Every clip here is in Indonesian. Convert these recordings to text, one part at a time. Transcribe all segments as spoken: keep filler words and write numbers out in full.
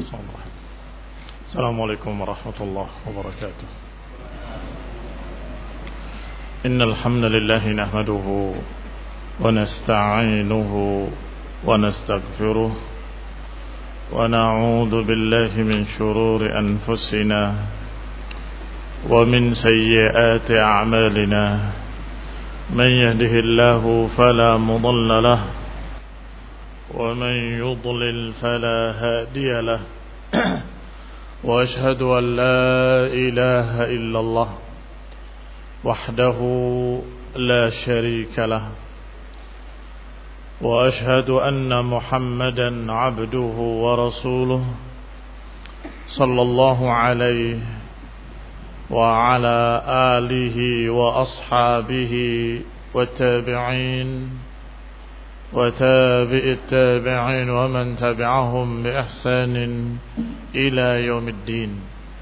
السلام عليكم ورحمة الله وبركاته. إن الحمد لله نحمده ونستعينه ونستغفره ونعوذ بالله من شرور أنفسنا ومن سيئات أعمالنا. من يهده الله فلا مضل له ومن يضلل فلا هادي له. وأشهد أن لا إله إلا الله وحده لا شريك له. وأشهد أن محمدا عبده ورسوله صلى الله عليه وعلى آله وأصحابه والتابعين وتابع التابعين ومن تبعهم بإحسان إلى يوم الدين.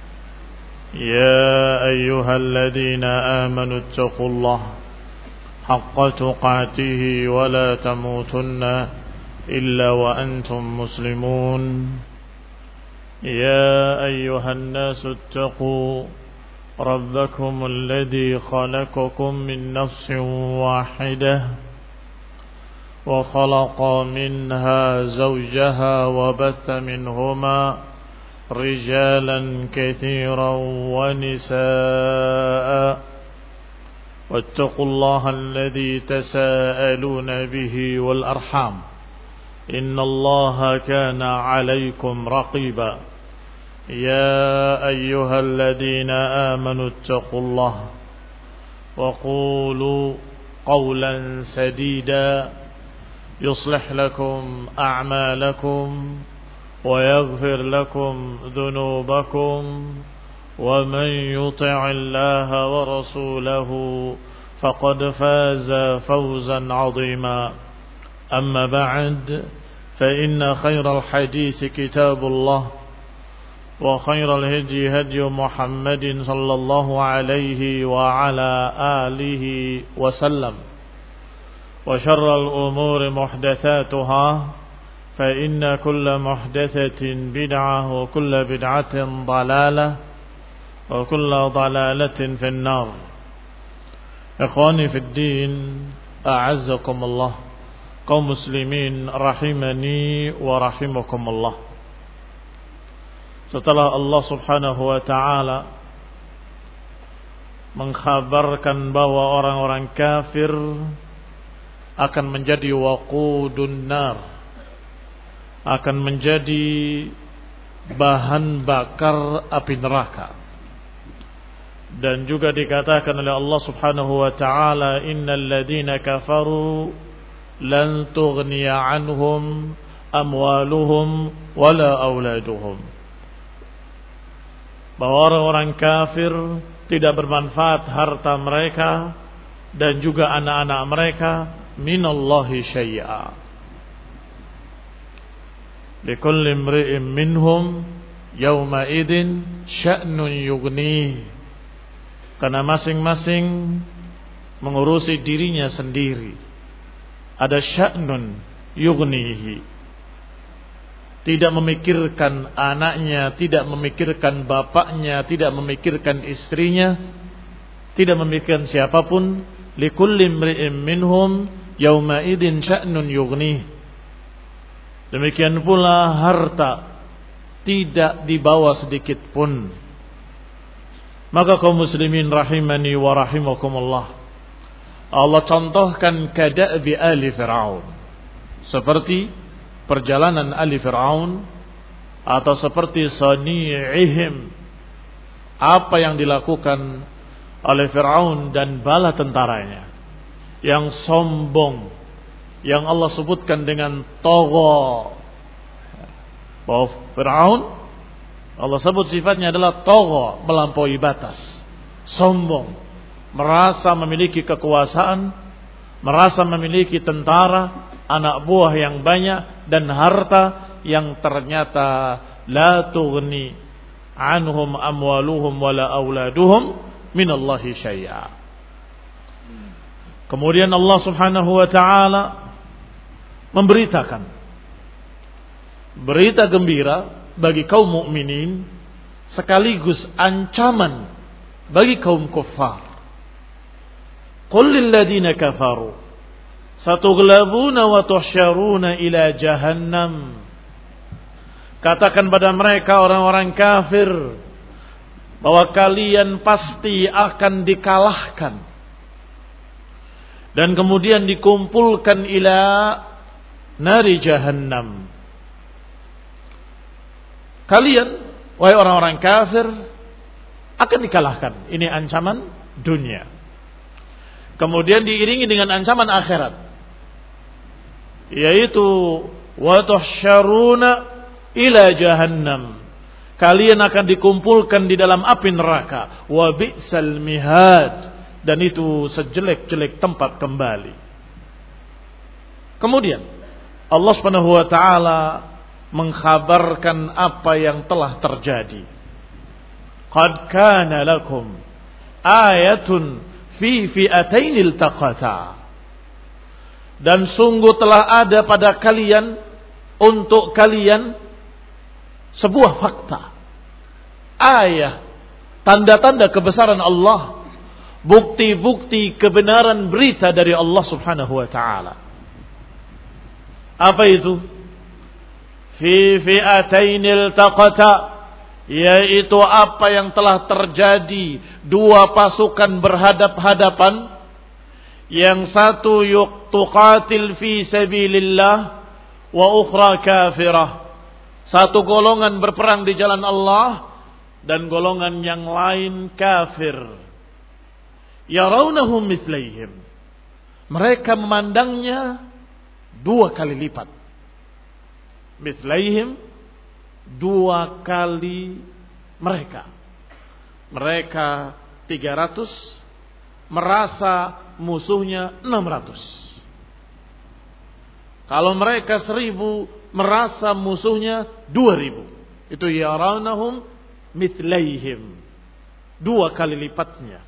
يا أيها الذين آمنوا اتقوا الله حق تقاته ولا تموتن إلا وأنتم مسلمون. يا أيها الناس اتقوا ربكم الذي خلقكم من نفس واحدة وخلق منها زوجها وبث منهما رجالا كثيرا ونساء. واتقوا الله الذي تساءلون به والأرحام إن الله كان عليكم رقيبا. يا أيها الذين آمنوا اتقوا الله وقولوا قولا سديدا يصلح لكم أعمالكم ويغفر لكم ذنوبكم ومن يطع الله ورسوله فقد فاز فوزا عظيما. أما بعد فإن خير الحديث كتاب الله وخير الهدي هدي محمد صلى الله عليه وعلى آله وسلم. وشر الأمور محدثاتها فإن كل محدثة بدعة وكل بدعة ضلالة وكل ضلالة في النار. إخواني في الدين أعزكم الله kaum muslimin rahimani wa rahimakumullah. Setelah Allah subhanahu wa ta'ala mengkhabarkan bahwa orang-orang kafir akan menjadi waqudun nar, akan menjadi bahan bakar api neraka, dan juga dikatakan oleh Allah subhanahu wa ta'ala innal ladhina kafaru lan tughniya anhum amwaluhum wala auladuhum, bahwa orang-orang kafir tidak bermanfaat harta mereka dan juga anak-anak mereka minallahi syai'a. Likulli imri'in minhum yawma idin sya'nun yughnih, karena masing-masing mengurusi dirinya sendiri. Ada sya'nun yughnihi, tidak memikirkan anaknya, tidak memikirkan bapaknya, tidak memikirkan istrinya, tidak memikirkan siapapun. Likulli imri'in minhum yawma idin sya'nun yughnih. Demikian pula harta tidak dibawa sedikit pun. Maka kaum muslimin rahimani wa rahimakumullah, Allah contohkan kada'bi ali Fir'aun, seperti perjalanan ali Fir'aun, atau seperti sani'ihim, apa yang dilakukan oleh Fir'aun dan bala tentaranya yang sombong, yang Allah sebutkan dengan tagha. Bahwa Fir'aun Allah sebut sifatnya adalah tagha, melampaui batas, sombong, merasa memiliki kekuasaan, merasa memiliki tentara, anak buah yang banyak, dan harta yang ternyata la tughni anhum amwaluhum wala auladuhum minallahi syai'a. Kemudian Allah subhanahu wa ta'ala memberitakan berita gembira bagi kaum mukminin sekaligus ancaman bagi kaum kufar. Qul lil ladzina kafaru satughlabuna wa tuhsyaruna ila jahannam. Katakan pada mereka orang-orang kafir bahwa kalian pasti akan dikalahkan dan kemudian dikumpulkan ila nari jahannam. Kalian, wahai orang-orang kafir, akan dikalahkan. Ini ancaman dunia. Kemudian diiringi dengan ancaman akhirat, yaitu wa tuhsyaruna ila jahannam. Kalian akan dikumpulkan di dalam api neraka. Wa bi'sal mihad. Dan itu sejelek-jelek tempat kembali. Kemudian Allah Subhanahu wa taala mengkhabarkan apa yang telah terjadi. Qad kana lakum ayatun fi fi'atain iltaqata. Dan sungguh telah ada pada kalian, untuk kalian, sebuah fakta, ayat, tanda-tanda kebesaran Allah, bukti-bukti kebenaran berita dari Allah Subhanahu wa taala. Apa itu? Fi fi'atain iltaqata, yaitu apa yang telah terjadi, dua pasukan berhadap-hadapan, yang satu yuqtuqatil fi sabilillah wa ukhra kafirah. Satu golongan berperang di jalan Allah dan golongan yang lain kafir. Yarawnahum mithlaihim. Mereka memandangnya dua kali lipat. Mithlaihim, dua kali mereka. Mereka tiga ratus, merasa musuhnya enam ratus. Kalau mereka seribu, merasa musuhnya dua ribu. Itu yarawnahum mithlaihim, dua kali lipatnya.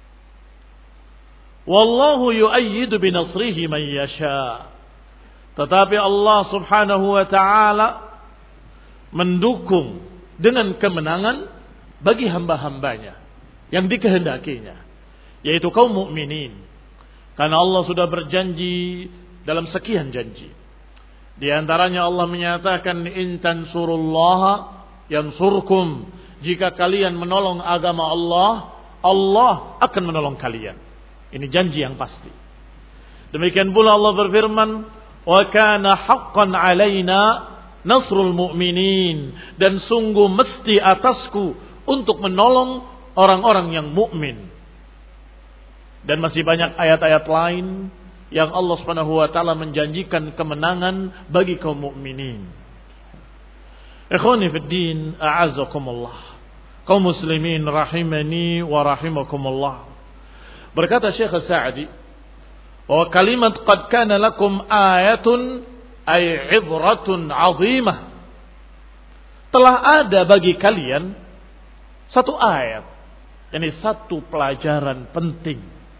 Wallahu yu'ayyidu binasrihi man yasha. Tetapi Allah Subhanahu wa taala mendukung dengan kemenangan bagi hamba-hambanya yang dikehendakinya, yaitu kaum mukminin. Karena Allah sudah berjanji dalam sekian janji. Di antaranya Allah menyatakan, in tansurullaha yansurkum. Jika kalian menolong agama Allah, Allah akan menolong kalian. Ini janji yang pasti. Demikian pula Allah berfirman, wa kana haqqan alaina nasrul mu'minin. Dan sungguh mesti atasku untuk menolong orang-orang yang mukmin. Dan masih banyak ayat-ayat lain yang Allah Subhanahu wa taala menjanjikan kemenangan bagi kaum mukminin. Ikhwani fid din, a'azzakumullah. Kaum muslimin rahimani wa rahimakumullah. Berkata Syekh As-Sa'di, bahwa kalimat qad kana lakum ayatun ay ibratun 'azimah. Telah ada bagi kalian satu ayat, yakni satu pelajaran penting.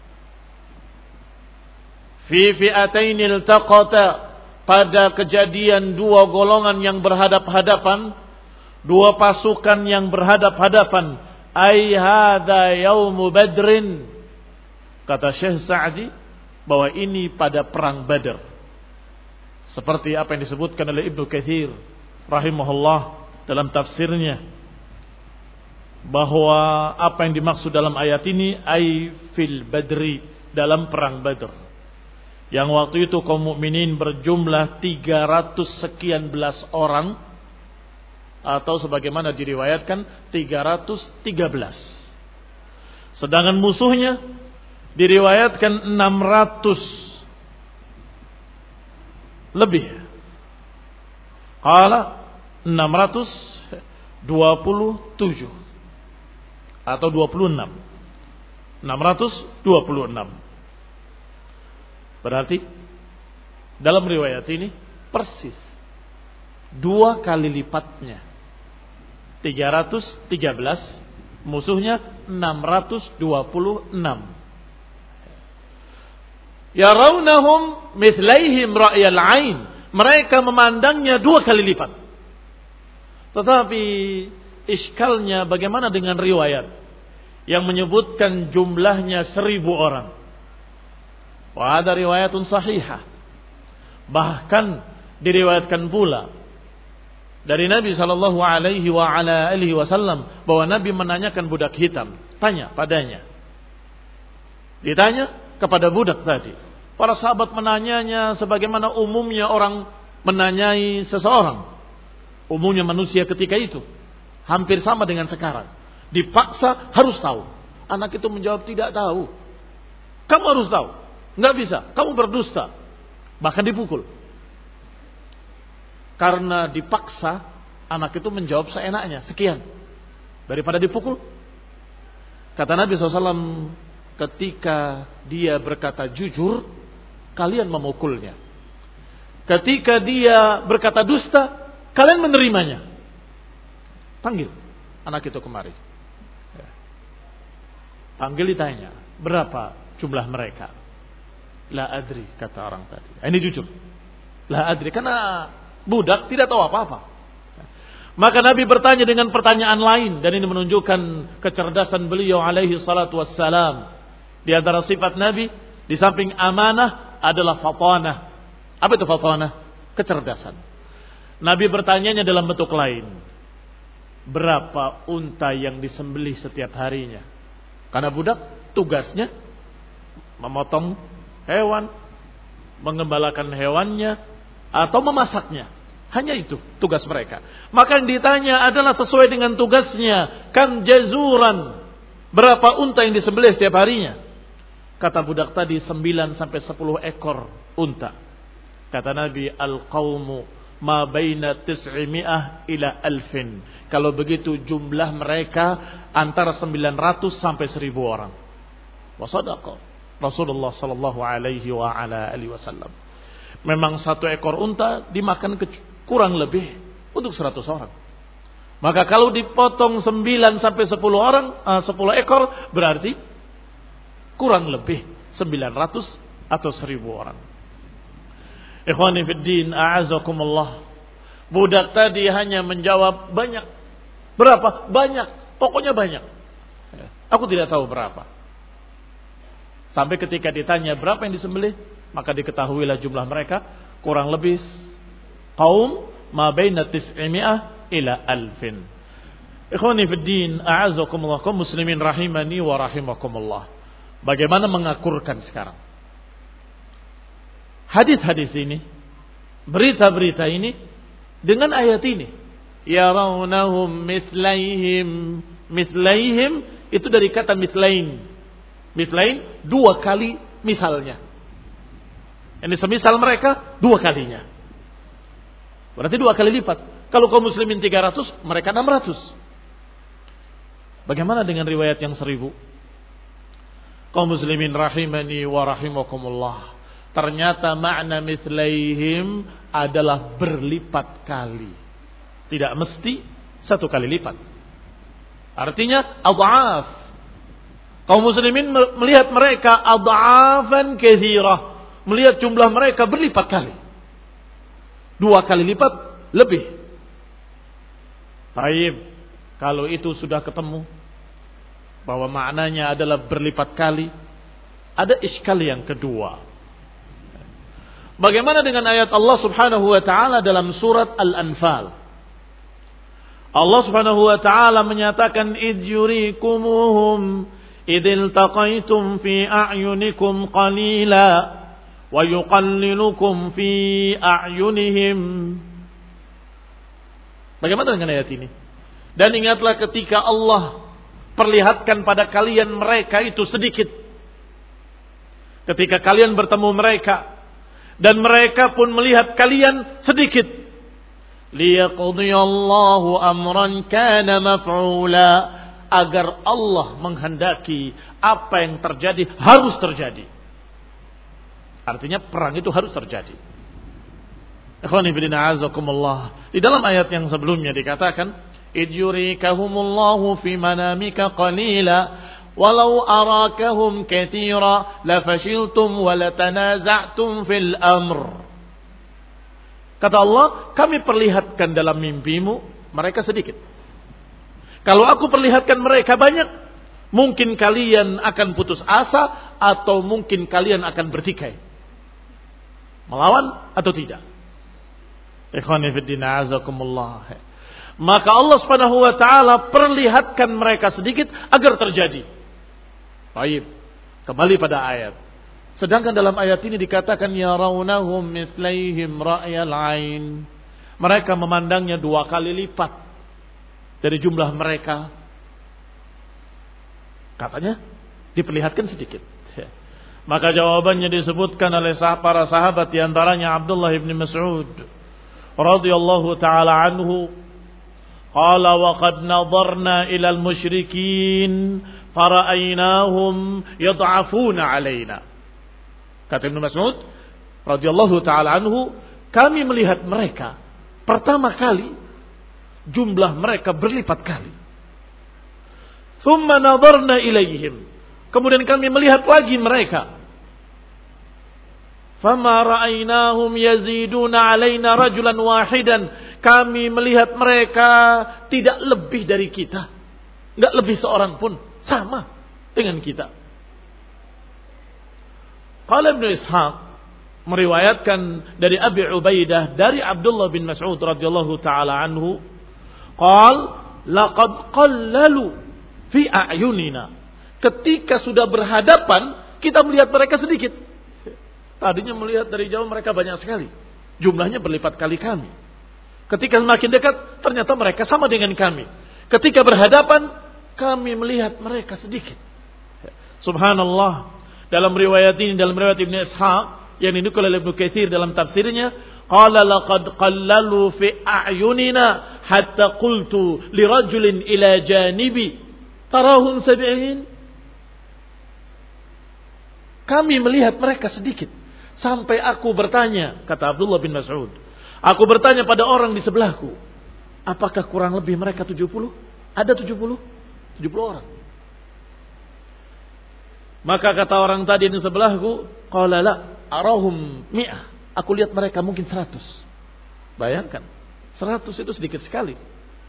Fi fi'atain iltaqata, pada kejadian dua golongan yang berhadap-hadapan, dua pasukan yang berhadap-hadapan. Ai hadza yaumu badrin. Kata Syekh Sa'di bahwa ini pada perang Badar. Seperti apa yang disebutkan oleh Ibnu Katsir rahimahullah dalam tafsirnya, bahwa apa yang dimaksud dalam ayat ini ai fil badri, dalam perang Badar, yang waktu itu kaum mukminin berjumlah tiga ratus sekian belas orang, atau sebagaimana diriwayatkan tiga ratus tiga belas. Sedangkan musuhnya diriwayatkan enam ratus lebih. Qala enam ratus dua puluh tujuh atau dua puluh enam. enam ratus dua puluh enam. Berarti dalam riwayat ini persis dua kali lipatnya. tiga ratus tiga belas, musuhnya enam ratus dua puluh enam. Yarawnahum mithlaihim ra'yal ain. Mereka memandangnya dua kali lipat. Tetapi iskalnya bagaimana dengan riwayat yang menyebutkan jumlahnya seribu orang. Wa ada riwayatun sahihah. Bahkan diriwayatkan pula dari Nabi sallallahu alaihi wa ala alihi wasallam bahwa Nabi menanyakan budak hitam, tanya padanya. Ditanya kepada budak tadi. Para sahabat menanyanya sebagaimana umumnya orang menanyai seseorang. Umumnya manusia ketika itu hampir sama dengan sekarang. Dipaksa harus tahu. Anak itu menjawab tidak tahu. Kamu harus tahu. Enggak bisa. Kamu berdusta. Bahkan dipukul. Karena dipaksa, anak itu menjawab seenaknya. Sekian. Daripada dipukul. Kata Nabi shallallahu alaihi wasallam, ketika dia berkata jujur, kalian memukulnya. Ketika dia berkata dusta, kalian menerimanya. Panggil anak itu kemari. Panggil, ditanya, berapa jumlah mereka? La adri, kata orang tadi. Ini jujur. La adri, karena budak tidak tahu apa-apa. Maka Nabi bertanya dengan pertanyaan lain, dan ini menunjukkan kecerdasan beliau alaihi salatu wassalam. Di antara sifat Nabi, di samping amanah adalah fatanah. Apa itu fatanah? Kecerdasan. Nabi bertanyanya dalam bentuk lain. Berapa unta yang disembelih setiap harinya? Karena budak tugasnya memotong hewan, mengembalakan hewannya, atau memasaknya. Hanya itu tugas mereka. Maka yang ditanya adalah sesuai dengan tugasnya. Kam jazuran. Berapa unta yang disembelih setiap harinya? Kata budak tadi sembilan sampai sepuluh ekor unta. Kata Nabi, al-qawmu ma baina tis'imi'ah ila alfin. Kalau begitu jumlah mereka antara sembilan ratus sampai seribu orang. Wa sadaqa Rasulullah sallallahu alaihi wa ala alihi wasallam. Memang satu ekor unta dimakan kurang lebih untuk seratus orang. Maka kalau dipotong sembilan sampai sepuluh orang, uh, sepuluh ekor berarti kurang lebih sembilan ratus atau seribu orang. Ikhwani fid din, a'azakumullah. Budak tadi hanya menjawab banyak. Berapa? Banyak. Pokoknya banyak. Aku tidak tahu berapa. Sampai ketika ditanya berapa yang disembelih, maka diketahuilah jumlah mereka kurang lebih qaum ma baina tis'imi'ah ila alfin. Ikhwani fid din, a'azakumullah, kaum muslimin rahimani wa rahimakumullah. Bagaimana mengakurkan sekarang hadis-hadis ini, berita-berita ini dengan ayat ini. Yarawnahum mithlaihim. Mithlaihim itu dari kata mithlain. Mithlain dua kali misalnya. Ini semisal mereka dua kalinya. Berarti dua kali lipat. Kalau kaum muslimin tiga ratus, mereka enam ratus. Bagaimana dengan riwayat yang seribu? Kaum muslimin rahimani wa rahimakumullah. Ternyata makna mithlaihim adalah berlipat kali. Tidak mesti satu kali lipat. Artinya adhaf. Kaum muslimin melihat mereka adhafan katsirah. Melihat jumlah mereka berlipat kali. Dua kali lipat lebih. Baik, kalau itu sudah ketemu bahwa maknanya adalah berlipat kali, ada iskal yang kedua. Bagaimana dengan ayat Allah Subhanahu wa taala dalam surat Al-Anfal? Allah Subhanahu wa taala menyatakan id yurikumuhum idil taqaitum fi a'yunikum qalila wa yuqallilukum fi a'yunihim. Bagaimana dengan ayat ini? Dan ingatlah ketika Allah perlihatkan pada kalian mereka itu sedikit. Ketika kalian bertemu mereka dan mereka pun melihat kalian sedikit. Liyaqdiyallahu amran kana maf'ula, agar Allah menghendaki apa yang terjadi harus terjadi. Artinya perang itu harus terjadi. Ikhwani fillah azakumullah. Di dalam ayat yang sebelumnya dikatakan id yurikahumullahu fi manamika qalila walau arakahum katsira lafashiltum wa latanaza'tum fil amr. Kata Allah, kami perlihatkan dalam mimpimu mereka sedikit. Kalau aku perlihatkan mereka banyak, mungkin kalian akan putus asa atau mungkin kalian akan bertikai. Melawan atau tidak? Ikhwani fiddin azakumullah. Maka Allah Subhanahu wa taala perlihatkan mereka sedikit agar terjadi. Baik. Kembali pada ayat. Sedangkan dalam ayat ini dikatakan yarawnahum mithlaihim ra'yal ain. Mereka memandangnya dua kali lipat dari jumlah mereka. Katanya diperlihatkan sedikit. Maka jawabannya disebutkan oleh para sahabat, di antaranya Abdullah bin Mas'ud radhiyallahu taala anhu, qala wa qad nadarna ila al-musyrikin fara'aynahum yad'afuna 'alaina. Kata Ibnu Mas'ud radhiyallahu taala anhu, kami melihat mereka pertama kali jumlah mereka berlipat kali. Thumma nadarna ilaihim. Kemudian kami melihat lagi mereka. Fama ra'aynahum yaziduna 'alaina rajulan wahidan. Kami melihat mereka tidak lebih dari kita. Enggak lebih seorang pun, sama dengan kita. Qala Ibnu Ishaq meriwayatkan dari Abi Ubaidah dari Abdullah bin Mas'ud radhiyallahu taala anhu, qal laqad qallalu fi a'yunina. Ketika sudah berhadapan, kita melihat mereka sedikit. Tadinya melihat dari jauh mereka banyak sekali. Jumlahnya berlipat kali kami. Ketika semakin dekat, ternyata mereka sama dengan kami. Ketika berhadapan, kami melihat mereka sedikit. Subhanallah. Dalam riwayat ini, dalam riwayat Ibnu Ishaq yang dinukil oleh Ibnu Katsir dalam tafsirnya, qala laqad qallalu fi a'yunina hatta qultu li rajulin ila janibi tarahum sab'in. Kami melihat mereka sedikit sampai aku bertanya, kata Abdullah bin Mas'ud, aku bertanya pada orang di sebelahku, apakah kurang lebih mereka tujuh puluh? Ada tujuh puluh? tujuh puluh orang. Maka kata orang tadi di sebelahku, qala la arahum mi'ah. Aku lihat mereka mungkin seratus. Bayangkan, seratus itu sedikit sekali.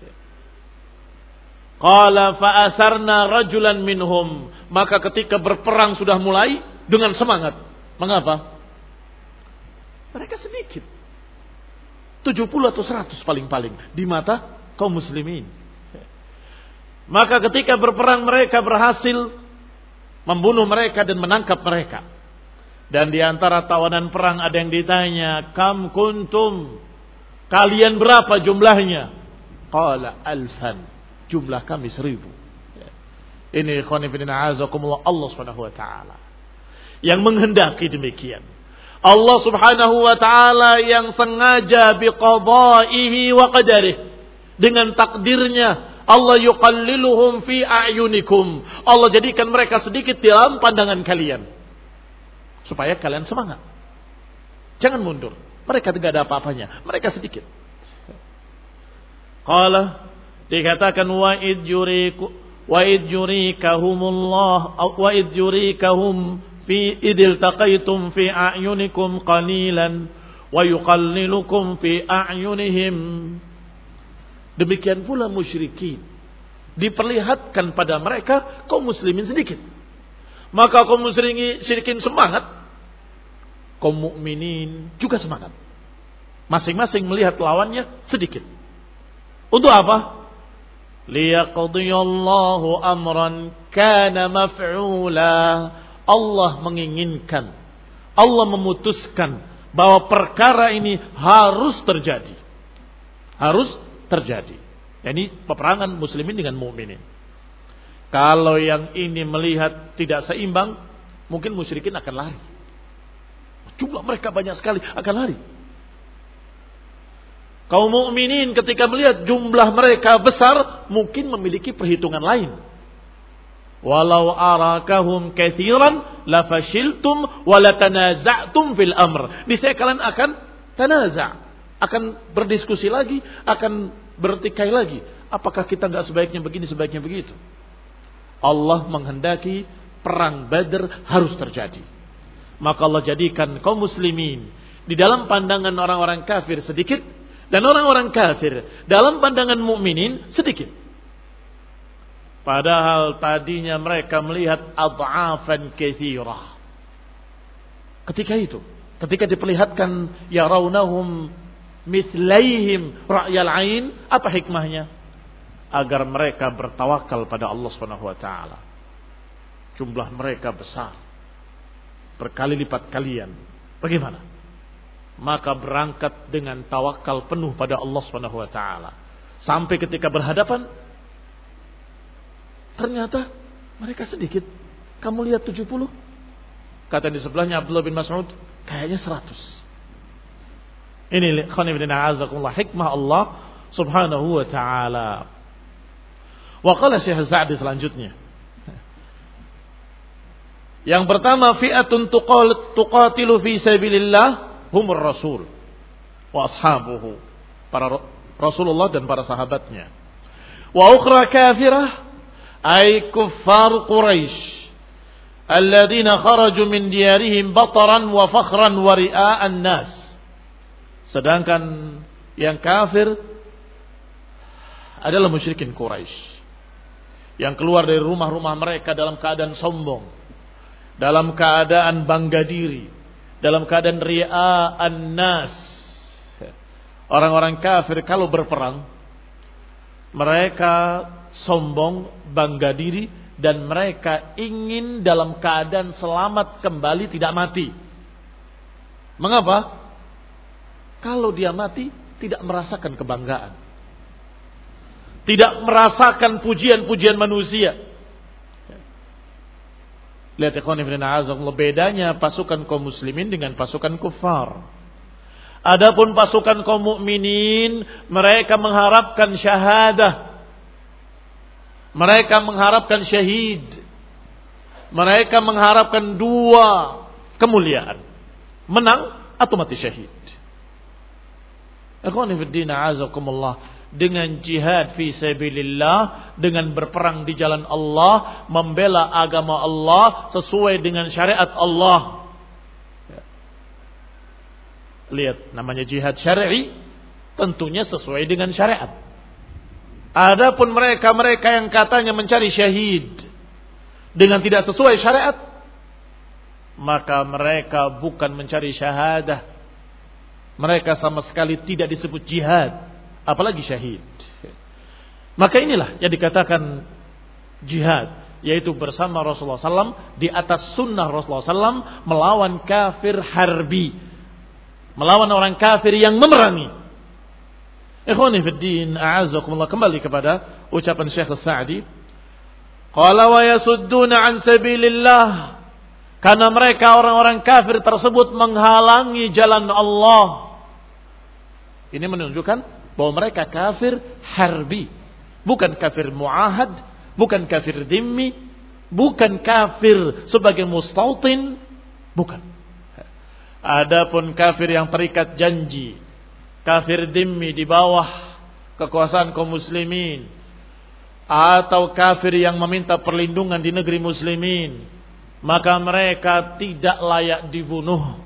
Qala fa asarna rajulan minhum. Maka ketika berperang sudah mulai dengan semangat. Mengapa? Mereka sedikit. tujuh puluh atau seratus paling-paling di mata kaum muslimin. Maka ketika berperang mereka berhasil membunuh mereka dan menangkap mereka. Dan di antara tawanan perang ada yang ditanya, kam kuntum? Kalian berapa jumlahnya? Qala alfan. Jumlah kami seribu. Ini ikhwani fillah azakumullah, Allah Subhanahu wa taala yang menghendaki demikian. Allah Subhanahu wa taala yang sengaja biqadaihi wa qadarih, dengan takdirnya Allah yuqalliluhum fi a'yunikum. Allah jadikan mereka sedikit dalam pandangan kalian supaya kalian semangat. Jangan mundur. Mereka tidak ada apa-apanya. Mereka sedikit. Qala, dikatakan wa id yuriku wa id yurikahumullah wa id yurikahum fi idil taqaitum fi a'yunikum qalilan wa yuqallilukum fi a'yunihim. Demikian pula musyrikin, diperlihatkan pada mereka kaum muslimin sedikit. Maka kaum musyrikin semangat, kaum mukminin juga semangat. Masing-masing melihat lawannya sedikit. Untuk apa? Liyaqdiyallahu amran kana maf'ula. Allah menginginkan, Allah memutuskan bahwa perkara ini harus terjadi. Harus terjadi. Yani peperangan muslimin dengan mukminin. Kalau yang ini melihat tidak seimbang, mungkin musyrikin akan lari. Jumlah mereka banyak sekali, akan lari. Kaum mukminin ketika melihat jumlah mereka besar, mungkin memiliki perhitungan lain. Walau arakahum katsiran lafashiltum wa latanaza'tum fil amr. Niscaya kalian akan tanaza', akan berdiskusi lagi, akan bertikai lagi. Apakah kita enggak sebaiknya begini, sebaiknya begitu? Allah menghendaki perang Badar harus terjadi. Maka Allah jadikan kaum muslimin di dalam pandangan orang-orang kafir sedikit, Dan orang-orang kafir dalam pandangan mukminin sedikit. Padahal tadinya mereka melihat adhafan katsirah. Ketika itu, ketika diperlihatkan yarawnahum mithlaihim ra'yal ain, apa hikmahnya? Agar mereka bertawakal pada Allah Subhanahu wa taala. Jumlah mereka besar, berkali lipat kalian. Bagaimana? Maka berangkat dengan tawakal penuh pada Allah Subhanahu wa taala. Sampai ketika berhadapan, ternyata mereka sedikit. Kamu lihat tujuh puluh? Kata di sebelahnya Abdullah bin Mas'ud, kayaknya seratus. Ini khonibina azakumullah, hikmah Allah Subhanahu wa ta'ala. Wa qala Syekh Sa'di selanjutnya. Yang pertama, fi'atun tuqatilu fi sabilillah humur rasul wa ashabuhu, para Rasulullah dan para sahabatnya. Wa ukhra kafirah ay kuffar Quraisy alladzina kharaju min diyarihim bataran wa fakhran wa ria'an nas. Sedangkan yang kafir adalah musyrikin Quraisy yang keluar dari rumah-rumah mereka dalam keadaan sombong, dalam keadaan bangga diri, dalam keadaan ria'an nas. Orang-orang kafir kalau berperang mereka sombong, bangga diri, dan mereka ingin dalam keadaan selamat kembali, tidak mati. Mengapa? Kalau dia mati, tidak merasakan kebanggaan, tidak merasakan pujian-pujian manusia. Lihat ikhwan fillah, a'azakumullah, bedanya pasukan kaum muslimin dengan pasukan kufar. Adapun pasukan kaum mukminin, mereka mengharapkan syahadah. Mereka mengharapkan syahid. Mereka mengharapkan dua kemuliaan, menang atau mati syahid. Ikhwani fid din, a'azakumullah, dengan jihad fi sabilillah, dengan berperang di jalan Allah, membela agama Allah sesuai dengan syariat Allah. Lihat, namanya jihad syar'i, tentunya sesuai dengan syariat. Adapun mereka-mereka yang katanya mencari syahid dengan tidak sesuai syariat, maka mereka bukan mencari syahadah. Mereka sama sekali tidak disebut jihad, apalagi syahid. Maka inilah yang dikatakan jihad, yaitu bersama Rasulullah sallallahu alaihi wasallam di atas sunnah Rasulullah sallallahu alaihi wasallam, melawan kafir harbi, melawan orang kafir yang memerangi. Ikhwani fid din, a'azzakumullah, kembali kepada ucapan Syekh As-Sa'di. Qala wa yasudduna an sabilillah, karena mereka orang-orang kafir tersebut menghalangi jalan Allah. Ini menunjukkan bahwa mereka kafir harbi, bukan kafir muahad, bukan kafir dhimmi, bukan kafir sebagai mustautin, bukan. Adapun kafir yang terikat janji, kafir dhimmi di bawah kekuasaan kaum muslimin, atau kafir yang meminta perlindungan di negeri muslimin, maka mereka tidak layak dibunuh,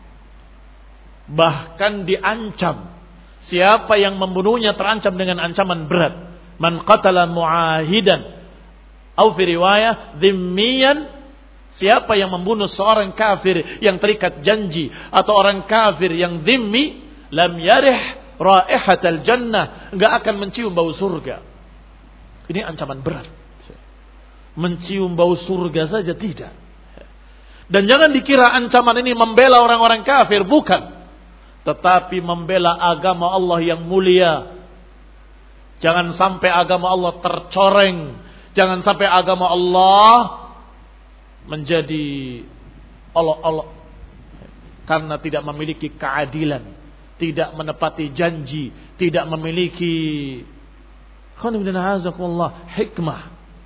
bahkan diancam. Siapa yang membunuhnya terancam dengan ancaman berat. Man qatala mu'ahidan atau fi riwayah dhimmiyan, siapa yang membunuh seorang kafir yang terikat janji atau orang kafir yang dhimmi, lam yarih raihatal jannah, enggak akan mencium bau surga. Ini ancaman berat. Mencium bau surga saja tidak. Dan jangan dikira ancaman ini membela orang-orang kafir, bukan. Tetapi membela agama Allah yang mulia. Jangan sampai agama Allah tercoreng. Jangan sampai agama Allah menjadi olok-olok karena tidak memiliki keadilan, tidak menepati janji, tidak memiliki hikmah.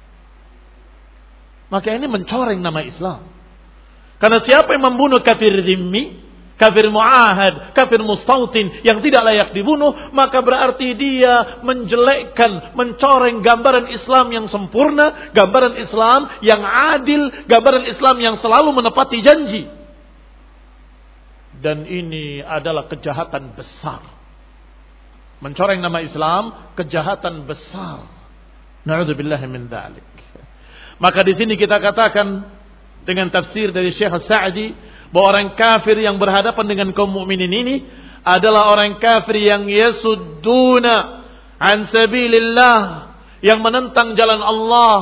Maka ini mencoreng nama Islam. Karena siapa yang membunuh kafir dhimmi, kafir mu'ahad, kafir mustautin yang tidak layak dibunuh, maka berarti dia menjelekkan, mencoreng gambaran Islam yang sempurna, gambaran Islam yang adil, gambaran Islam yang selalu menepati janji. Dan ini adalah kejahatan besar. mencoreng nama Islam, kejahatan besar. Na'udzubillahi min dzalik. Maka di sini kita katakan dengan tafsir dari Syekh As-Sa'di bahwa orang kafir yang berhadapan dengan kaum mukminin ini adalah orang kafir yang yasudduna an sabilillah, yang menentang jalan Allah.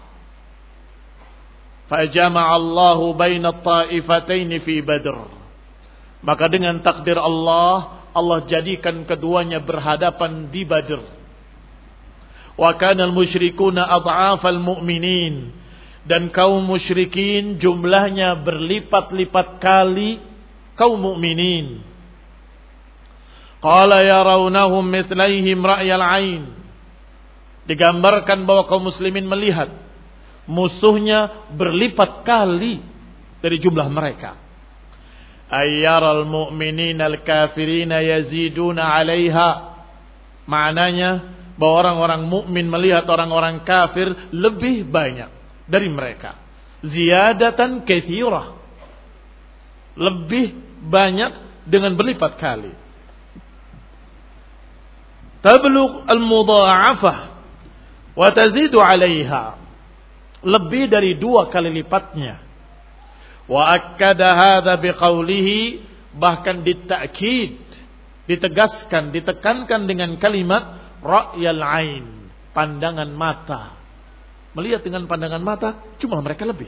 Fajama'a Allahu baina at-ta'ifatayn fi Badr. Maka dengan takdir Allah, Allah jadikan keduanya berhadapan di Badr. Wa kana al-musyrikuuna adhafal mu'minin, dan kaum musyrikin jumlahnya berlipat-lipat kali kaum mukminin. Qala yarawnahum mithlaihim ra'yal 'ain. Digambarkan bahwa kaum muslimin melihat musuhnya berlipat kali dari jumlah mereka. Ayyaral mu'minina al-kafirina yaziduna 'alaiha. Maknanya bahwa orang-orang mukmin melihat orang-orang kafir lebih banyak dari mereka. Ziyadatan katsirah. Lebih banyak dengan berlipat kali. Tablugh al-mudha'afah wa tazidu 'alaiha. Lebih dari dua kali lipatnya. Wa akkada hadza biqaulihi, bahkan ditakkid, ditegaskan, ditekankan dengan kalimat ra'yal 'ain, pandangan mata. Melihat dengan pandangan mata, jumlah mereka lebih.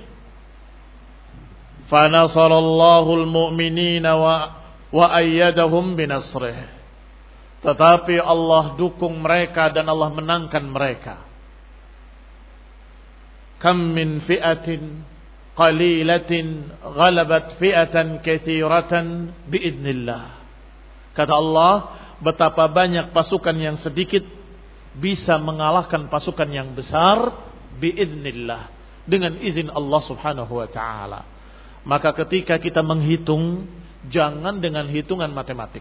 Fa nasarallahu al-mu'minina wa wa ayyadahum binasrih. Tetapi Allah dukung mereka dan Allah menangkan mereka. Kam min fi'atin qalilatin ghalabat fi'atan katsiratan biidznillah. Kata Allah, betapa banyak pasukan yang sedikit bisa mengalahkan pasukan yang besar biidznillah, dengan izin Allah Subhanahu wa taala. Maka ketika kita menghitung, jangan dengan hitungan matematik,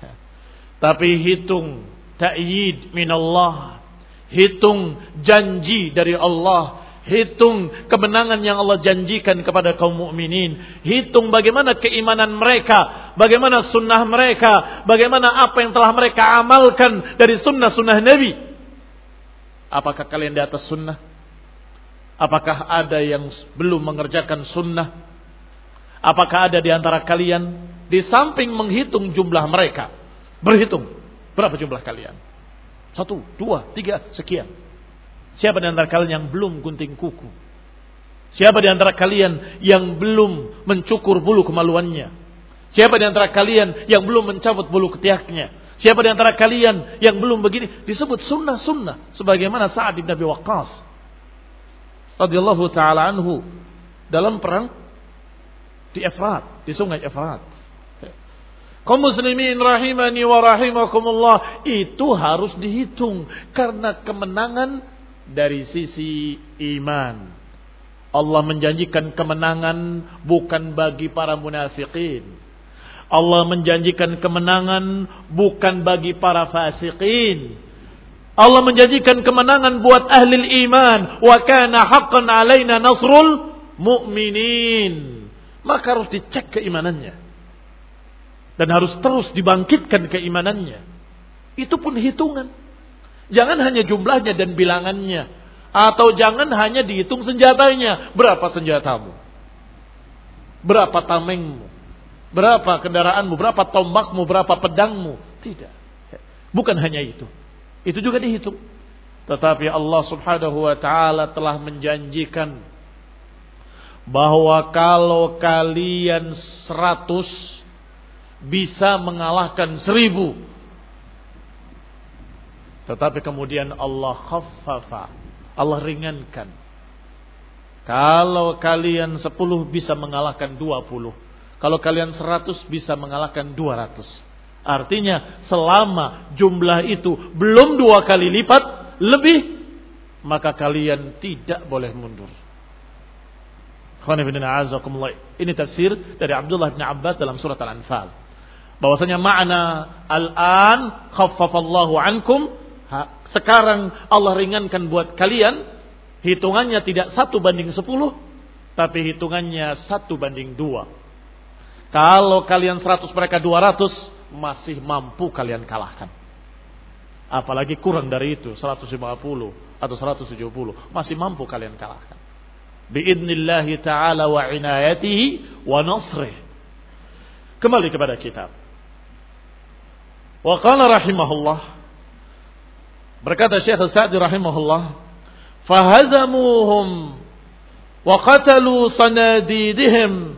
tapi hitung ta'yid minallah, hitung janji dari Allah, hitung kemenangan yang Allah janjikan kepada kaum mukminin, hitung bagaimana keimanan mereka, bagaimana sunnah mereka, bagaimana apa yang telah mereka amalkan dari sunnah-sunnah Nabi. Apakah kalian di atas sunnah? Apakah ada yang belum mengerjakan sunnah? Apakah ada di antara kalian, di samping menghitung jumlah mereka, berhitung berapa jumlah kalian? Satu, dua, tiga, sekian. Siapa di antara kalian yang belum gunting kuku? Siapa di antara kalian yang belum mencukur bulu kemaluannya? Siapa di antara kalian yang belum mencabut bulu ketiaknya? Siapa di antara kalian yang belum begini? Disebut sunnah-sunnah. Sebagaimana Sa'ad bin Abi Waqqas radhiyallahu ta'ala anhu dalam perang di Efrat, di sungai Efrat. Kaum muslimin rahimani wa rahimakumullah, itu harus dihitung karena kemenangan dari sisi iman. Allah menjanjikan kemenangan bukan bagi para munafikin. Allah menjanjikan kemenangan bukan bagi para fasikin. Allah menjanjikan kemenangan buat ahli iman. Wa kana haqqan alaina nasrul mu'minin. Maka harus dicek keimanannya. Dan harus terus dibangkitkan keimanannya. Itu pun hitungan. Jangan hanya jumlahnya dan bilangannya. Atau jangan hanya dihitung senjatanya. Berapa senjatamu? Berapa tamengmu? Berapa kendaraanmu? Berapa tombakmu? Berapa pedangmu? Tidak. Bukan hanya itu. Itu juga dihitung. Tetapi Allah Subhanahu wa ta'ala telah menjanjikan bahwa kalau kalian seratus bisa mengalahkan seribu. Tetapi kemudian Allah khaffafa, Allah ringankan. Kalau kalian sepuluh bisa mengalahkan dua puluh. Kalau kalian seratus bisa mengalahkan dua ratus. Artinya selama jumlah itu belum dua kali lipat lebih, maka kalian tidak boleh mundur. Ini tafsir dari Abdullah bin Abbas dalam surat Al-Anfal. Bahwasanya makna al-an khaffafallahu ankum, sekarang Allah ringankan buat kalian. Hitungannya tidak satu banding sepuluh, tapi hitungannya satu banding dua. Kalau kalian seratus mereka dua ratus, masih mampu kalian kalahkan. Apalagi kurang dari itu, seratus lima puluh atau seratus tujuh puluh. Masih mampu kalian kalahkan. Biidnillahi ta'ala wa inayatihi wa nasrih. Kembali kepada kitab. Wa qala rahimahullah. Berkata Syekh Sa'di rahimahullah. Fahazamuhum wa qatalu sanadidihim.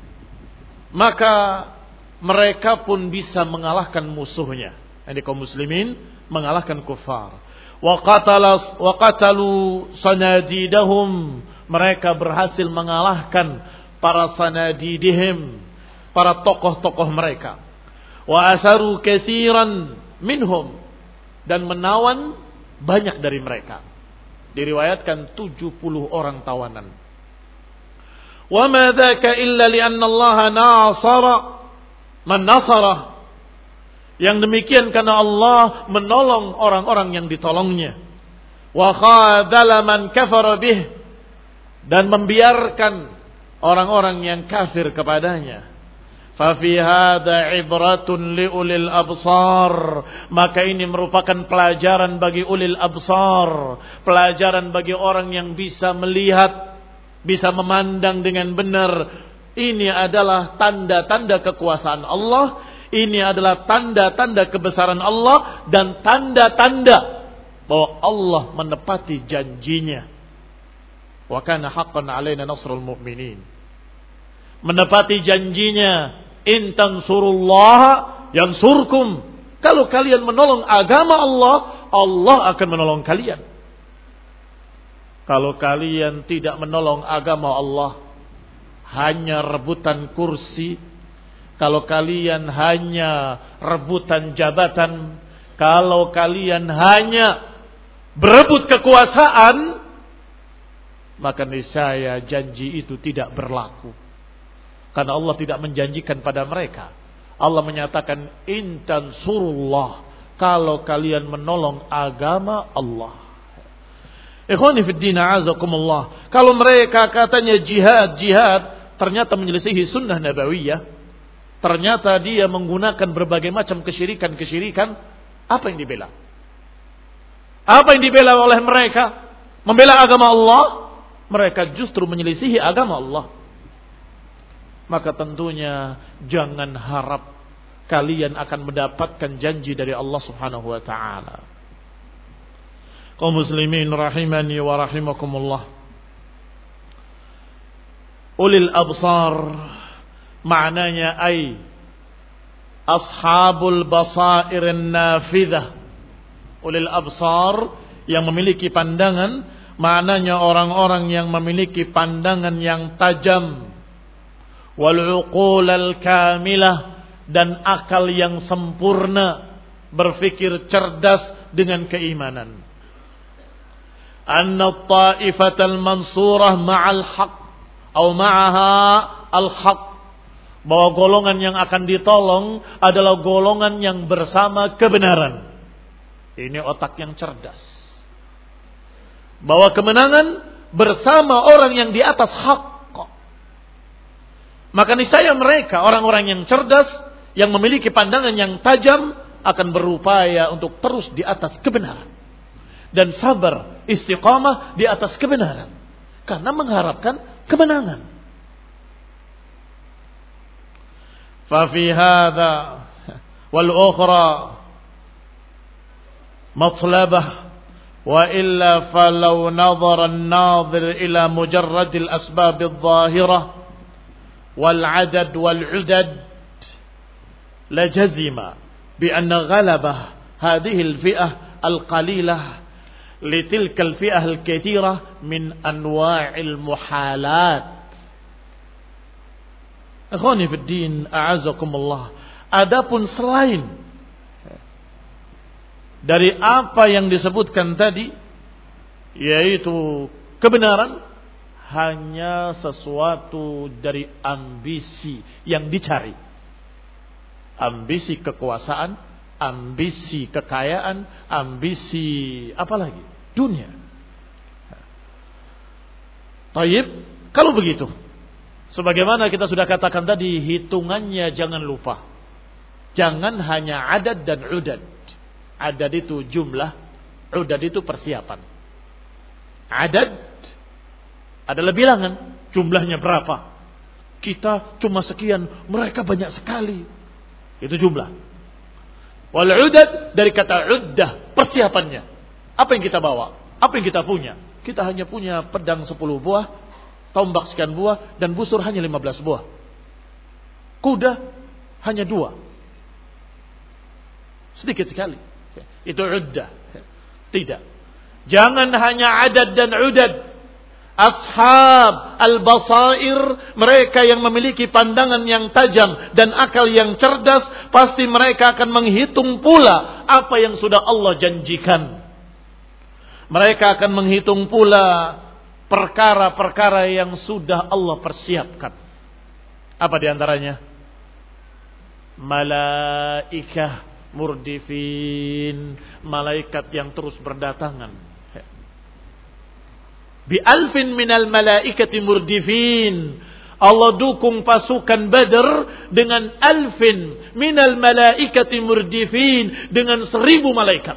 Maka mereka pun bisa mengalahkan musuhnya. Ini kaum muslimin mengalahkan kufar. Wa qatalas wa qatalu sanadidahum, mereka berhasil mengalahkan para sanadidihim, para tokoh-tokoh mereka. Wa asaru katsiran minhum, dan menawan banyak dari mereka. Diriwayatkan tujuh puluh orang tawanan. Wa ma dzaka illa li anna Allah nasara man nasara. Yang demikian karena Allah menolong orang-orang yang ditolongnya. Wa khadala man kafara bih, dan membiarkan orang-orang yang kafir kepadanya. Fa fi hadza ibratun li ulil absar, maka ini merupakan pelajaran bagi ulil absar, pelajaran bagi orang yang bisa melihat, bisa memandang dengan benar. Ini adalah tanda-tanda kekuasaan Allah. Ini adalah tanda-tanda kebesaran Allah dan tanda-tanda bahwa Allah menepati janjinya. Wa kana haqqan 'alaina nasrul mu'minin. Menepati janjinya, in tansurullaha yansurkum. Kalau kalian menolong agama Allah, Allah akan menolong kalian. Kalau kalian tidak menolong agama Allah, hanya rebutan kursi, kalau kalian hanya rebutan jabatan, kalau kalian hanya berebut kekuasaan, maka niscaya janji itu tidak berlaku. Karena Allah tidak menjanjikan pada mereka. Allah menyatakan in tansurullah, kalau kalian menolong agama Allah. Ikhwani fid din a'azakumullah. Kalau mereka katanya jihad, jihad ternyata menyelisihi sunnah nabawiyah. Ternyata dia menggunakan berbagai macam kesyirikan-kesyirikan. Apa yang dibela? Apa yang dibela oleh mereka? Membela agama Allah. Mereka justru menyelisihi agama Allah. Maka tentunya jangan harap kalian akan mendapatkan janji dari Allah subhanahu wa ta'ala. Kaum muslimin rahimani wa rahimakumullah. Ulil absar, maknanya ay ashabul basairin nafidah. Ulil absar, yang memiliki pandangan, maknanya orang-orang yang memiliki pandangan yang tajam. Wal uqulal kamilah, dan akal yang sempurna, berfikir cerdas dengan keimanan. Anna ta'ifatal mansurah ma'al haq atau ma'aha al-haq, bahwa golongan yang akan ditolong adalah golongan yang bersama kebenaran. Ini otak yang cerdas. Bahwa kemenangan bersama orang yang di atas hak. Maka niscaya mereka, orang-orang yang cerdas, yang memiliki pandangan yang tajam, akan berupaya untuk terus di atas kebenaran. Dan sabar, istiqamah di atas kebenaran. Karena mengharapkan kemenangan. ففي هذا والأخرى مطلبة وإلا فلو نظر الناظر إلى مجرد الأسباب الظاهرة والعدد والعدد لجزم بأن غلبة هذه الفئة القليلة لتلك الفئة الكثيرة من أنواع المحالات. Ikhwani fid din, a'azakumullah. Adapun selain dari apa yang disebutkan tadi, yaitu kebenaran, hanya sesuatu dari ambisi yang dicari. Ambisi kekuasaan, ambisi kekayaan, ambisi apa lagi? Dunia. Tayyib, kalau begitu, sebagaimana kita sudah katakan tadi, hitungannya jangan lupa. Jangan hanya adad dan udad. Adad itu jumlah, udad itu persiapan. Adad adalah bilangan, jumlahnya berapa. Kita cuma sekian, mereka banyak sekali. Itu jumlah. Wal udad dari kata uddah, persiapannya. Apa yang kita bawa? Apa yang kita punya? Kita hanya punya pedang sepuluh buah, tombak sekian buah, dan busur hanya lima belas buah. Kuda hanya dua. Sedikit sekali. Itu uddah. Tidak. Jangan hanya adad dan udad. Ashab al-basair, mereka yang memiliki pandangan yang tajam dan akal yang cerdas, pasti mereka akan menghitung pula apa yang sudah Allah janjikan. Mereka akan menghitung pula perkara-perkara yang sudah Allah persiapkan. Apa diantaranya? Malaikah murdifin, malaikat yang terus berdatangan. Bi alfin minal malaikati murdifin. Allah dukung pasukan Badr dengan alfin minal malaikati murdifin, dengan seribu malaikat.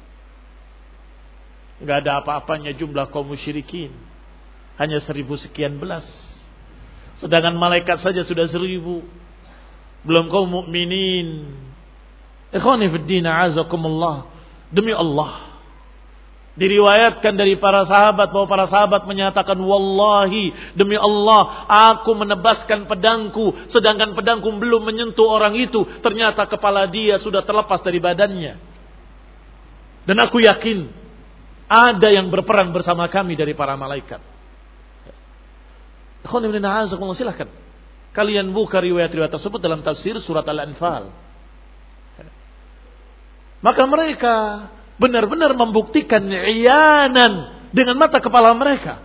Enggak ada apa-apanya jumlah kaum musyrikin, hanya seribu sekian belas. Sedangkan malaikat saja sudah seribu, belum kaum mukminin. Ikhwani fid din, a'azakumullah. Demi Allah, diriwayatkan dari para sahabat bahwa para sahabat menyatakan, wallahi, demi Allah, aku menebaskan pedangku, sedangkan pedangku belum menyentuh orang itu, ternyata kepala dia sudah terlepas dari badannya. Dan aku yakin ada yang berperang bersama kami dari para malaikat. Ikhwani fid din, a'azakumullah, silakan kalian buka riwayat-riwayat tersebut dalam tafsir surat Al-Anfal. Maka mereka benar-benar membuktikan iyanan dengan mata kepala mereka.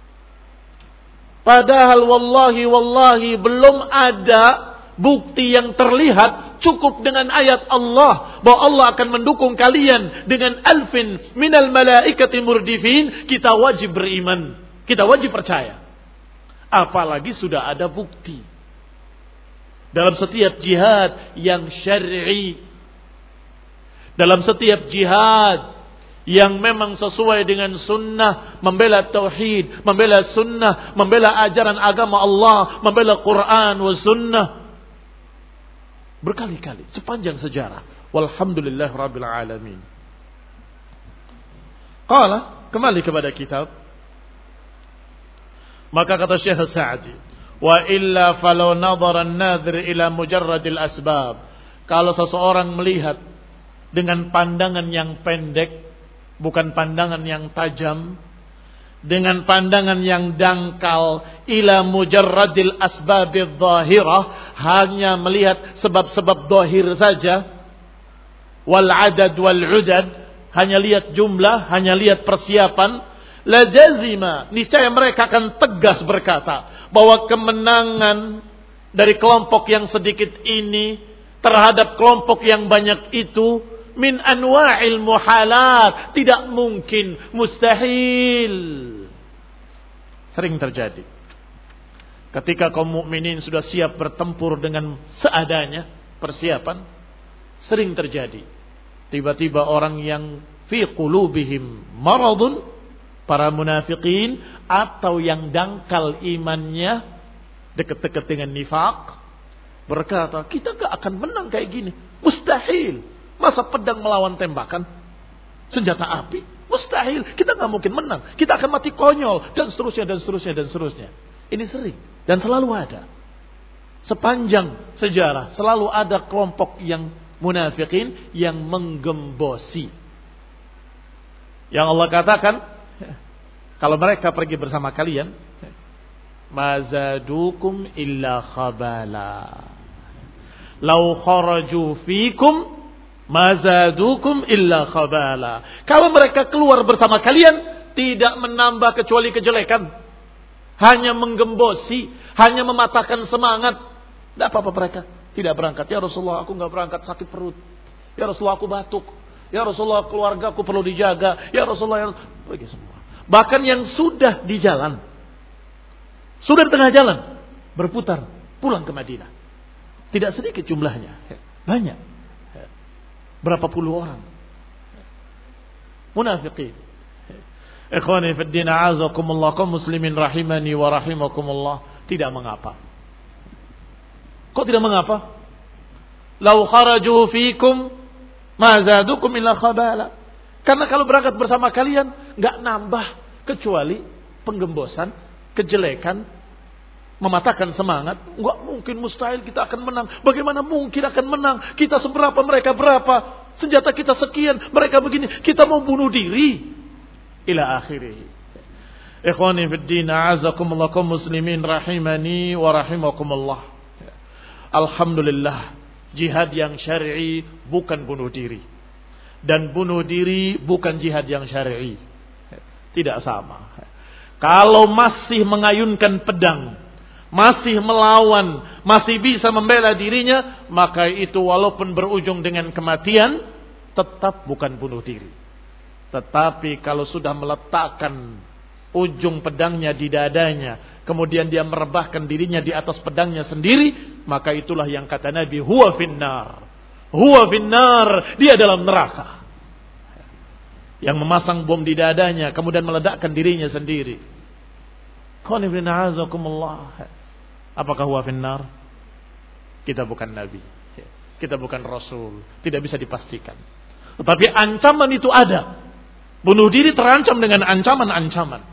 Padahal wallahi wallahi belum ada bukti yang terlihat, cukup dengan ayat Allah bahwa Allah akan mendukung kalian dengan alfin minal malaikati murdifin. Kita wajib beriman, kita wajib percaya. Apalagi sudah ada bukti dalam setiap jihad yang syar'i, dalam setiap jihad yang memang sesuai dengan sunnah, membela tauhid, membela sunnah, membela ajaran agama Allah, membela Quran wa sunnah, berkali-kali sepanjang sejarah. Walhamdulillah rabbil alamin. Qala, kembali kepada kitab. Maka kata Syekh Sa'di, wa illa falau nadhara an-nadhir ila mujarradil asbab. Kalau seseorang melihat dengan pandangan yang pendek, bukan pandangan yang tajam, dengan pandangan yang dangkal, ila mujarradil asbabidh dhahirah, hanya melihat sebab-sebab zahir saja, wal adad wal udad, hanya lihat jumlah, hanya lihat persiapan, la jazima, niscaya mereka akan tegas berkata bahwa kemenangan dari kelompok yang sedikit ini terhadap kelompok yang banyak itu min anwa'il muhalat, tidak mungkin, mustahil. Sering terjadi ketika kaum mukminin sudah siap bertempur dengan seadanya, persiapan, sering terjadi tiba-tiba orang yang fi qulubihim maradun, para munafikin, atau yang dangkal imannya, dekat-dekat dengan nifaq, berkata, kita gak akan menang kayak gini, mustahil. Masa pedang melawan tembakan, senjata api, mustahil. Kita gak mungkin menang, kita akan mati konyol, dan seterusnya, dan seterusnya, dan seterusnya. Ini sering dan selalu ada. Sepanjang sejarah selalu ada kelompok yang munafikin yang menggembosi. Yang Allah katakan, kalau mereka pergi bersama kalian, mazadukum illa khabala. Lau kharaju fikum mazadukum illa khabala. Kalau mereka keluar bersama kalian, tidak menambah kecuali kejelekan, hanya menggembosi, hanya mematahkan semangat. Tidak apa-apa mereka tidak berangkat. Ya Rasulullah, aku nggak berangkat, sakit perut. Ya Rasulullah, aku batuk. Ya Rasulullah, keluarga aku perlu dijaga. Ya Rasulullah, ya... pergi semua. Bahkan yang sudah di jalan, sudah di tengah jalan, berputar pulang ke Madinah. Tidak sedikit jumlahnya, banyak. Berapa puluh orang munafiqin. Ikhwani fid din, a'azakumullah, kaum muslimin rahimani wa rahimakumullah, tidak mengapa. Kok tidak mengapa? Lau kharaju fikum ma zadukum illa khabala. Karena kalau berangkat bersama kalian enggak nambah kecuali penggembosan, kejelekan, mematahkan semangat. Enggak mungkin, mustahil kita akan menang. Bagaimana mungkin akan menang? Kita seberapa, mereka berapa? Senjata kita sekian, mereka begini. Kita mau bunuh diri. Ila akhirih. Ikhwani fid din, a'azakumullah, kaum muslimin rahimani wa rahimakumullah. Alhamdulillah, jihad yang syar'i bukan bunuh diri. Dan bunuh diri bukan jihad yang syar'i. Tidak sama. Kalau masih mengayunkan pedang, masih melawan, masih bisa membela dirinya, maka itu walaupun berujung dengan kematian, tetap bukan bunuh diri. Tetapi kalau sudah meletakkan ujung pedangnya di dadanya, kemudian dia merebahkan dirinya di atas pedangnya sendiri, maka itulah yang kata Nabi, huwa finnar. Huwa finnar, dia dalam neraka. Yang memasang bom di dadanya, kemudian meledakkan dirinya sendiri. Apakah huwa finnar? Kita bukan Nabi, kita bukan Rasul, tidak bisa dipastikan. Tetapi ancaman itu ada. Bunuh diri terancam dengan ancaman-ancaman.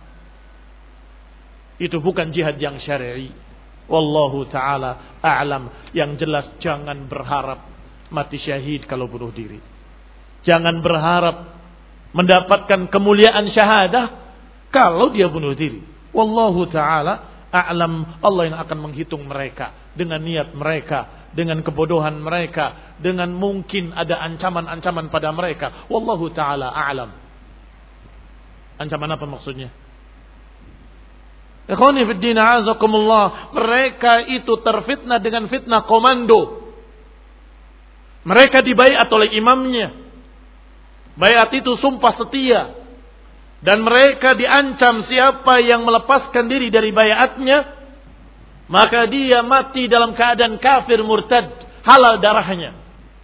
Itu bukan jihad yang syar'i. Wallahu ta'ala a'lam. Yang jelas jangan berharap mati syahid kalau bunuh diri. Jangan berharap mendapatkan kemuliaan syahadah kalau dia bunuh diri. Wallahu ta'ala a'lam. Allah yang akan menghitung mereka dengan niat mereka, dengan kebodohan mereka, dengan mungkin ada ancaman-ancaman pada mereka. Wallahu ta'ala a'lam. Ancaman apa maksudnya? Ikhwani fid din, a'azakumullah, mereka itu terfitnah dengan fitnah komando. Mereka dibaiat oleh imamnya. Baiat itu sumpah setia. Dan mereka diancam siapa yang melepaskan diri dari baiatnya, maka dia mati dalam keadaan kafir murtad, halal darahnya.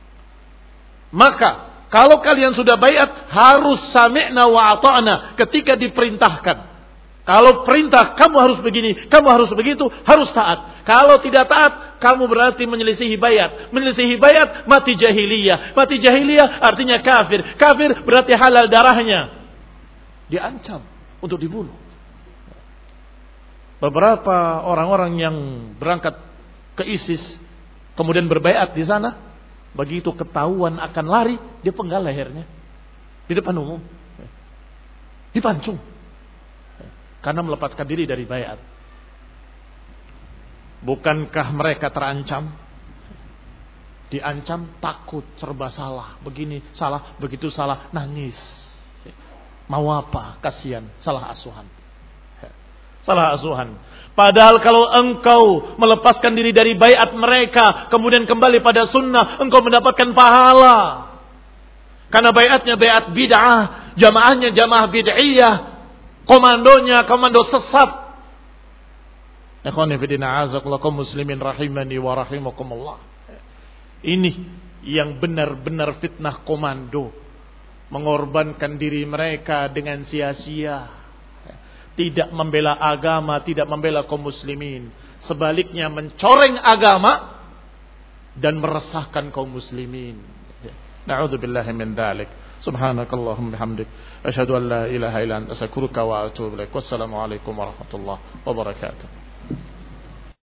Maka kalau kalian sudah baiat, harus sami'na wa ata'na ketika diperintahkan. Kalau perintah, kamu harus begini, kamu harus begitu, harus taat. Kalau tidak taat, kamu berarti menyelisihi baiat. Menyelisihi baiat, mati jahiliyah. Mati jahiliyah artinya kafir. Kafir berarti halal darahnya. Diancam untuk dibunuh. Beberapa orang-orang yang berangkat ke ISIS, kemudian berbaiat di sana, begitu ketahuan akan lari, dia penggal lehernya di depan umum, dipancung karena melepaskan diri dari baiat. Bukankah mereka terancam? Diancam, takut, serba salah, begini salah, begitu salah, nangis. Mau apa? Kasihan, salah asuhan. Salah asuhan. Padahal kalau engkau melepaskan diri dari baiat mereka, kemudian kembali pada sunnah, engkau mendapatkan pahala. Karena baiatnya baiat bid'ah, jamaahnya jamaah bid'iyah, komandonya komando sesat. Ikhwani fillah, a'azakumullah, kaum muslimin rahimani wa rahimakumullah. Ini yang benar-benar fitnah komando, mengorbankan diri mereka dengan sia-sia. Tidak membela agama, tidak membela kaum muslimin. Sebaliknya mencoreng agama dan meresahkan kaum muslimin. Na'udzubillahi min dzalik. Subhanakallahumma bihamdik, asyhadu an la ilaha illa anta, astaghfiruka wa atubu ilaik. Wassalamu alaikum warahmatullahi wabarakatuh.